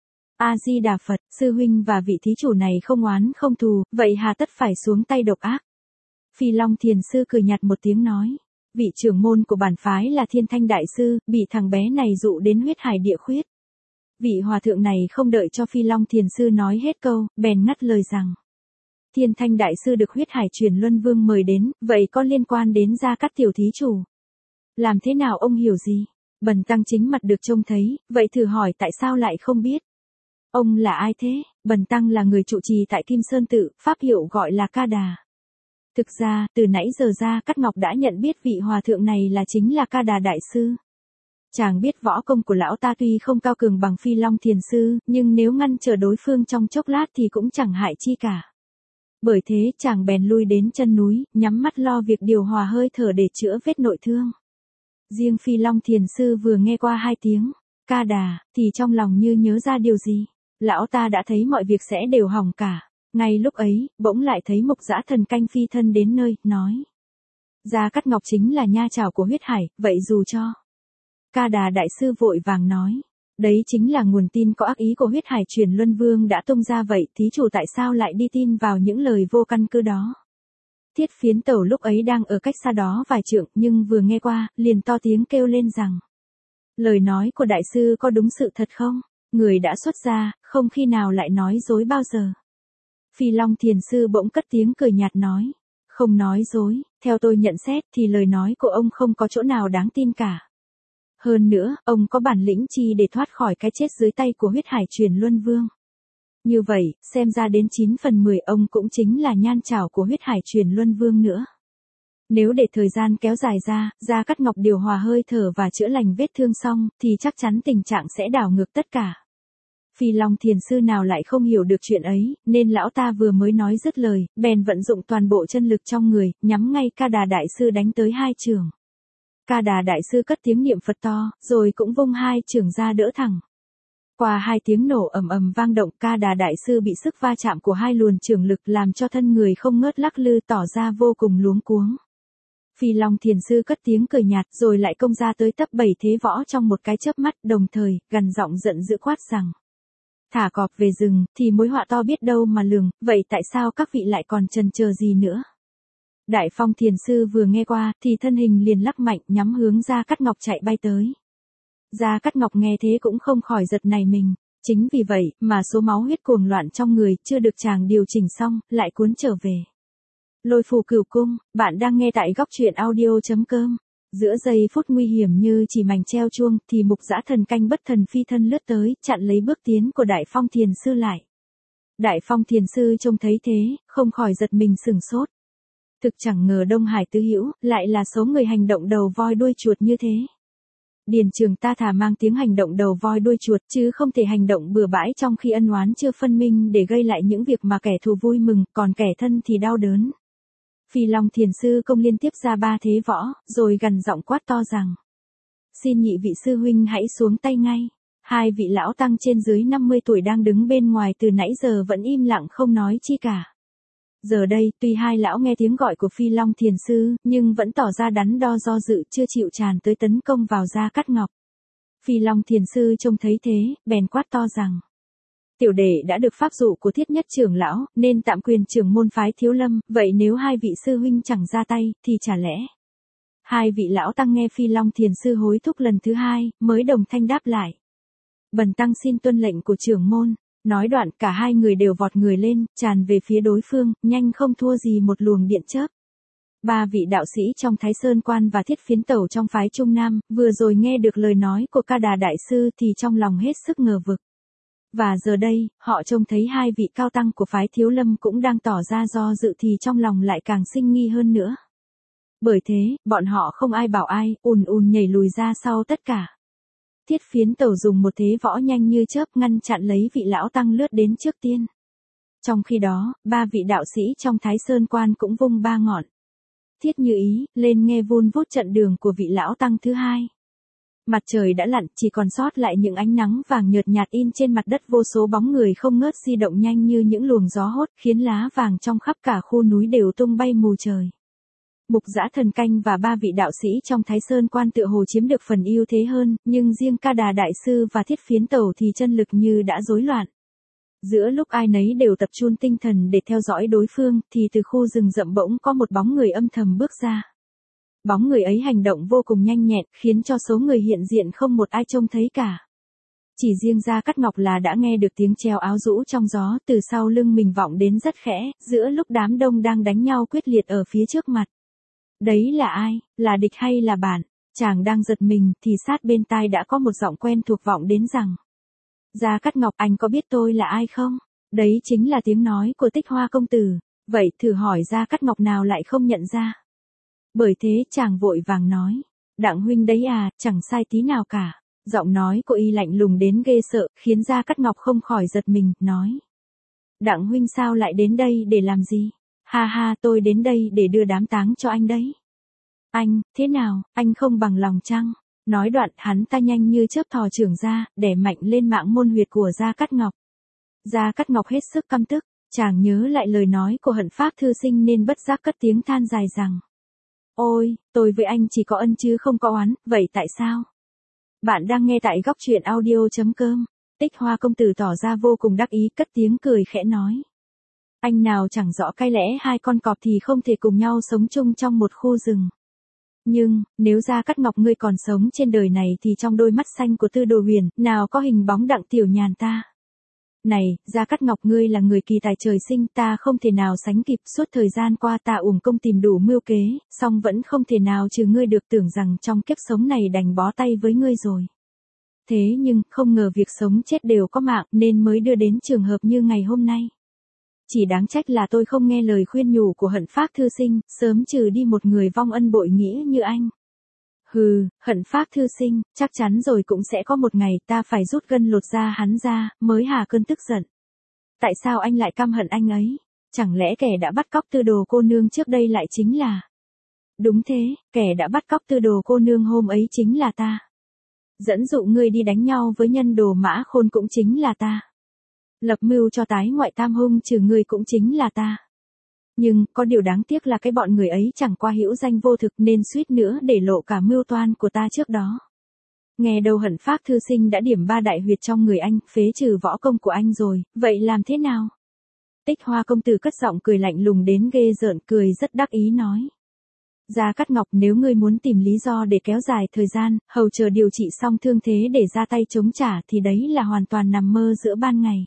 A-di-đà Phật, sư huynh và vị thí chủ này không oán không thù, vậy hà tất phải xuống tay độc ác. Phi Long Thiền Sư cười nhạt một tiếng nói. Vị trưởng môn của bản phái là Thiên Thanh Đại Sư, bị thằng bé này dụ đến huyết hải địa khuyết. Vị hòa thượng này không đợi cho Phi Long Thiền Sư nói hết câu, bèn ngắt lời rằng. Thiên Thanh Đại Sư được huyết hải truyền luân vương mời đến, vậy có liên quan đến Gia Cát tiểu thí chủ. Làm thế nào ông hiểu gì? Bần tăng chính mặt được trông thấy, vậy thử hỏi tại sao lại không biết? Ông là ai thế? Bần tăng là người trụ trì tại Kim Sơn Tự, pháp hiệu gọi là Ca Đà. Thực ra, từ nãy giờ Gia Cát Ngọc đã nhận biết vị hòa thượng này là chính là Ca Đà Đại Sư. Chàng biết võ công của lão ta tuy không cao cường bằng Phi Long Thiền Sư, nhưng nếu ngăn trở đối phương trong chốc lát thì cũng chẳng hại chi cả. Bởi thế chàng bèn lui đến chân núi, nhắm mắt lo việc điều hòa hơi thở để chữa vết nội thương. Riêng Phi Long Thiền Sư vừa nghe qua 2 tiếng Ca Đà, thì trong lòng như nhớ ra điều gì. Lão ta đã thấy mọi việc sẽ đều hỏng cả. Ngay lúc ấy, bỗng lại thấy Mục Dã Thần Canh phi thân đến nơi, nói. Gia Cát Ngọc chính là nha trảo của huyết hải, vậy dù cho. Ca Đà Đại Sư vội vàng nói. Đấy chính là nguồn tin có ác ý của huyết hải truyền luân vương đã tung ra vậy, thí chủ tại sao lại đi tin vào những lời vô căn cứ đó. Thiết Phiến Tẩu lúc ấy đang ở cách xa đó vài trượng, nhưng vừa nghe qua, liền to tiếng kêu lên rằng. Lời nói của đại sư có đúng sự thật không? Người đã xuất gia, không khi nào lại nói dối bao giờ. Phi Long Thiền Sư bỗng cất tiếng cười nhạt nói. Không nói dối, theo tôi nhận xét thì lời nói của ông không có chỗ nào đáng tin cả. Hơn nữa, ông có bản lĩnh chi để thoát khỏi cái chết dưới tay của huyết hải truyền luân vương. Như vậy, xem ra đến 9 phần 10 ông cũng chính là nhan trảo của huyết hải truyền luân vương nữa. Nếu để thời gian kéo dài ra, Gia Cát Ngọc điều hòa hơi thở và chữa lành vết thương xong, thì chắc chắn tình trạng sẽ đảo ngược tất cả. Phi Long Thiền Sư nào lại không hiểu được chuyện ấy, nên lão ta vừa mới nói dứt lời, bèn vận dụng toàn bộ chân lực trong người, nhắm ngay Ca Đà Đại Sư đánh tới 2 chưởng. Ca Đà Đại Sư cất tiếng niệm Phật to, rồi cũng vung 2 chưởng ra đỡ thẳng. Qua 2 tiếng nổ ầm ầm vang động, Ca Đà Đại Sư bị sức va chạm của 2 luồng chưởng lực làm cho thân người không ngớt lắc lư tỏ ra vô cùng luống cuống. Phi Long Thiền Sư cất tiếng cười nhạt rồi lại công ra tới tấp 7 thế võ trong một cái chớp mắt, đồng thời, gằn giọng giận dữ quát rằng. Thả cọp về rừng, thì mối họa to biết đâu mà lường, vậy tại sao các vị lại còn chần chờ gì nữa? Đại Phong Thiền Sư vừa nghe qua, thì thân hình liền lắc mạnh nhắm hướng Gia Cát Ngọc chạy bay tới. Gia Cát Ngọc nghe thế cũng không khỏi giật nảy mình. Chính vì vậy, mà số máu huyết cuồng loạn trong người, chưa được chàng điều chỉnh xong, lại cuốn trở về. Lôi Phù Cửu Cung, bạn đang nghe tại góc truyện audio.com. Giữa giây phút nguy hiểm như chỉ mảnh treo chuông, thì Mục Dã Thần Canh bất thần phi thân lướt tới, chặn lấy bước tiến của Đại Phong Thiền Sư lại. Đại Phong Thiền Sư trông thấy thế, không khỏi giật mình sửng sốt. Thực chẳng ngờ Đông Hải tứ hữu, lại là số người hành động đầu voi đuôi chuột như thế. Điền Trường ta thà mang tiếng hành động đầu voi đuôi chuột, chứ không thể hành động bừa bãi trong khi ân oán chưa phân minh để gây lại những việc mà kẻ thù vui mừng, còn kẻ thân thì đau đớn. Phi Long Thiền Sư công liên tiếp ra 3 thế võ, rồi gằn giọng quát to rằng. Xin nhị vị sư huynh hãy xuống tay ngay. 2 vị lão tăng trên dưới 50 tuổi đang đứng bên ngoài từ nãy giờ vẫn im lặng không nói chi cả. Giờ đây, tuy hai lão nghe tiếng gọi của Phi Long Thiền Sư, nhưng vẫn tỏ ra đắn đo do dự chưa chịu tràn tới tấn công vào Gia Cát Ngọc. Phi Long Thiền Sư trông thấy thế, bèn quát to rằng: tiểu đệ đã được pháp dụ của Thiết Nhất trưởng lão, nên tạm quyền trưởng môn phái Thiếu Lâm, vậy nếu hai vị sư huynh chẳng ra tay, thì chả lẽ? Hai vị lão tăng nghe Phi Long Thiền Sư hối thúc lần thứ hai, mới đồng thanh đáp lại: bần tăng xin tuân lệnh của trưởng môn. Nói đoạn cả hai người đều vọt người lên, tràn về phía đối phương, nhanh không thua gì một luồng điện chớp. Ba vị đạo sĩ trong Thái Sơn Quan và Thiết Phiến Tẩu trong phái Trung Nam, vừa rồi nghe được lời nói của Ca Đà Đại Sư thì trong lòng hết sức ngờ vực. Và giờ đây, họ trông thấy hai vị cao tăng của phái Thiếu Lâm cũng đang tỏ ra do dự thì trong lòng lại càng sinh nghi hơn nữa. Bởi thế, bọn họ không ai bảo ai, ùn nhảy lùi ra sau tất cả. Thiết Phiến Tẩu dùng một thế võ nhanh như chớp ngăn chặn lấy vị lão tăng lướt đến trước tiên. Trong khi đó, ba vị đạo sĩ trong Thái Sơn Quan cũng vung ba ngọn thiết như ý, lên nghe vun vút trận đường của vị lão tăng thứ hai. Mặt trời đã lặn, chỉ còn sót lại những ánh nắng vàng nhợt nhạt in trên mặt đất, vô số bóng người không ngớt di động nhanh như những luồng gió hốt, khiến lá vàng trong khắp cả khu núi đều tung bay mù trời. Mục Dã Thần Canh và ba vị đạo sĩ trong Thái Sơn Quan tựa hồ chiếm được phần ưu thế hơn, nhưng riêng Ca Đà Đại Sư và Thiết Phiến Tẩu thì chân lực như đã rối loạn. Giữa lúc ai nấy đều tập trung tinh thần để theo dõi đối phương, thì từ khu rừng rậm bỗng có một bóng người âm thầm bước ra. Bóng người ấy hành động vô cùng nhanh nhẹn, khiến cho số người hiện diện không một ai trông thấy cả. Chỉ riêng Gia Cát Ngọc là đã nghe được tiếng treo áo rũ trong gió từ sau lưng mình vọng đến rất khẽ, giữa lúc đám đông đang đánh nhau quyết liệt ở phía trước mặt. Đấy là ai, là địch hay là bạn? Chàng đang giật mình thì sát bên tai đã có một giọng quen thuộc vọng đến rằng: Gia Cát Ngọc, anh có biết tôi là ai không? Đấy chính là tiếng nói của Tích Hoa công tử. Vậy thử hỏi Gia Cát Ngọc nào lại không nhận ra? Bởi thế chàng vội vàng nói: Đặng huynh đấy à, chẳng sai tí nào cả. Giọng nói của y lạnh lùng đến ghê sợ, khiến Gia Cát Ngọc không khỏi giật mình, nói: Đặng huynh sao lại đến đây để làm gì? Ha ha, tôi đến đây để đưa đám táng cho anh đấy. Anh, thế nào, anh không bằng lòng chăng? Nói đoạn hắn ta nhanh như chớp thò chưởng ra, đè mạnh lên mạng môn huyệt của Gia Cát Ngọc. Gia Cát Ngọc hết sức căm tức, chàng nhớ lại lời nói của Hận Pháp Thư Sinh nên bất giác cất tiếng than dài rằng: Ôi, tôi với anh chỉ có ân chứ không có oán, vậy tại sao? Bạn đang nghe tại góc truyện audio.com. Tích Hoa công tử tỏ ra vô cùng đắc ý, cất tiếng cười khẽ nói: Anh nào chẳng rõ cái lẽ hai con cọp thì không thể cùng nhau sống chung trong một khu rừng. Nhưng, nếu Gia Cát Ngọc ngươi còn sống trên đời này thì trong đôi mắt xanh của Tư Đồ Huyền, nào có hình bóng Đặng Tiểu Nhàn ta. Này, Gia Cát Ngọc, ngươi là người kỳ tài trời sinh, ta không thể nào sánh kịp. Suốt thời gian qua ta uổng công tìm đủ mưu kế, song vẫn không thể nào trừ ngươi được, tưởng rằng trong kiếp sống này đành bó tay với ngươi rồi. Thế nhưng, không ngờ việc sống chết đều có mạng, nên mới đưa đến trường hợp như ngày hôm nay. Chỉ đáng trách là tôi không nghe lời khuyên nhủ của Hận Pháp Thư Sinh, sớm trừ đi một người vong ân bội nghĩa như anh. Hừ, Hận Pháp Thư Sinh, chắc chắn rồi cũng sẽ có một ngày ta phải rút gân lột da hắn ra, mới hà cơn tức giận. Tại sao anh lại căm hận anh ấy? Chẳng lẽ kẻ đã bắt cóc Tư Đồ cô nương trước đây lại chính là... Đúng thế, kẻ đã bắt cóc Tư Đồ cô nương hôm ấy chính là ta. Dẫn dụ ngươi đi đánh nhau với nhân Đồ Mã Khôn cũng chính là ta. Lập mưu cho tái ngoại tam hung trừ ngươi cũng chính là ta. Nhưng, có điều đáng tiếc là cái bọn người ấy chẳng qua hữu danh vô thực nên suýt nữa để lộ cả mưu toan của ta trước đó. Nghe đầu Hận Pháp Thư Sinh đã điểm 3 đại huyệt trong người anh, phế trừ võ công của anh rồi, vậy làm thế nào? Tích Hoa công tử cất giọng cười lạnh lùng đến ghê rợn, cười rất đắc ý nói: Gia Cát Ngọc, nếu ngươi muốn tìm lý do để kéo dài thời gian, hầu chờ điều trị xong thương thế để ra tay chống trả thì đấy là hoàn toàn nằm mơ giữa ban ngày.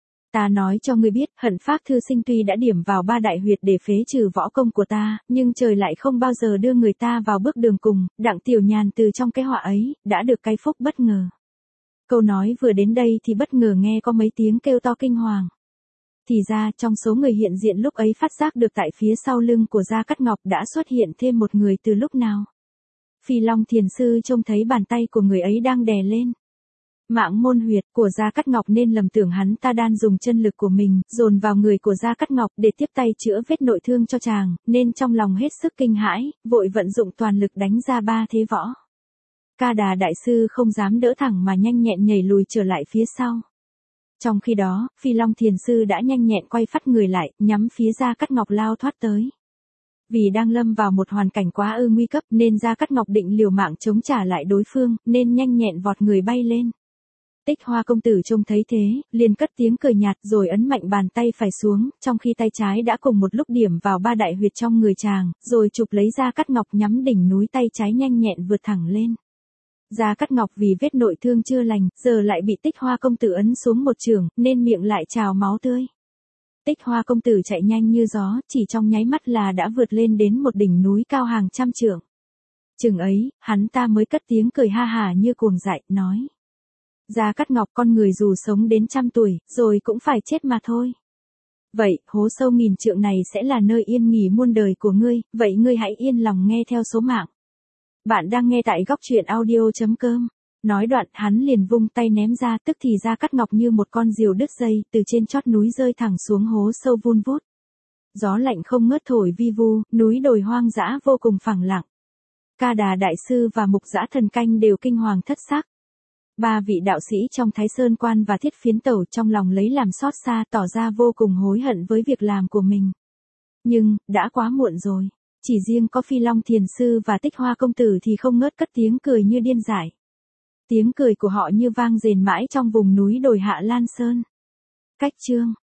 Ta nói cho ngươi biết, Hận Pháp Thư Sinh tuy đã điểm vào 3 đại huyệt để phế trừ võ công của ta, nhưng trời lại không bao giờ đưa người ta vào bước đường cùng. Đặng Tiểu Nhàn từ trong cái họa ấy, đã được cái phúc bất ngờ. Câu nói vừa đến đây thì bất ngờ nghe có mấy tiếng kêu to kinh hoàng. Thì ra, trong số người hiện diện lúc ấy phát giác được tại phía sau lưng của Gia Cát Ngọc đã xuất hiện thêm một người từ lúc nào. Phi Long Thiền Sư trông thấy bàn tay của người ấy đang đè lên mạng môn huyệt của Gia Cát Ngọc nên lầm tưởng hắn ta đang dùng chân lực của mình dồn vào người của Gia Cát Ngọc để tiếp tay chữa vết nội thương cho chàng, nên trong lòng hết sức kinh hãi, vội vận dụng toàn lực đánh ra 3 thế võ. Ca Đà Đại Sư không dám đỡ thẳng mà nhanh nhẹn nhảy lùi trở lại phía sau. Trong khi đó, Phi Long Thiền Sư đã nhanh nhẹn quay phắt người lại, nhắm phía Gia Cát Ngọc lao thoát tới. Vì đang lâm vào một hoàn cảnh quá nguy cấp nên Gia Cát Ngọc định liều mạng chống trả lại đối phương, nên nhanh nhẹn vọt người bay lên. Tích Hoa công tử trông thấy thế, liền cất tiếng cười nhạt rồi ấn mạnh bàn tay phải xuống, trong khi tay trái đã cùng một lúc điểm vào 3 đại huyệt trong người chàng, rồi chụp lấy Gia Cát Ngọc nhắm đỉnh núi, tay trái nhanh nhẹn vượt thẳng lên. Gia Cát Ngọc vì vết nội thương chưa lành, giờ lại bị Tích Hoa công tử ấn xuống một chưởng, nên miệng lại trào máu tươi. Tích Hoa công tử chạy nhanh như gió, chỉ trong nháy mắt là đã vượt lên đến một đỉnh núi cao hàng trăm trượng. Chừng ấy, hắn ta mới cất tiếng cười ha hả như cuồng dại, nói: Gia Cát Ngọc, con người dù sống đến 100 tuổi, rồi cũng phải chết mà thôi. Vậy, hố sâu 1000 trượng này sẽ là nơi yên nghỉ muôn đời của ngươi, vậy ngươi hãy yên lòng nghe theo số mạng. Bạn đang nghe tại góc truyện audio.com. Nói đoạn, hắn liền vung tay ném ra, tức thì Gia Cát Ngọc như một con diều đứt dây, từ trên chót núi rơi thẳng xuống hố sâu vun vút. Gió lạnh không ngớt thổi vi vu, núi đồi hoang dã vô cùng phẳng lặng. Ca Đà đại sư và Mục Dã thần canh đều kinh hoàng thất sắc. 3 vị đạo sĩ trong Thái Sơn Quan và Thiết Phiến Tẩu trong lòng lấy làm xót xa, tỏ ra vô cùng hối hận với việc làm của mình. Nhưng, đã quá muộn rồi. Chỉ riêng có Phi Long Thiền Sư và Tích Hoa công tử thì không ngớt cất tiếng cười như điên dại. Tiếng cười của họ như vang rền mãi trong vùng núi đồi Hạ Lan Sơn. Cách chương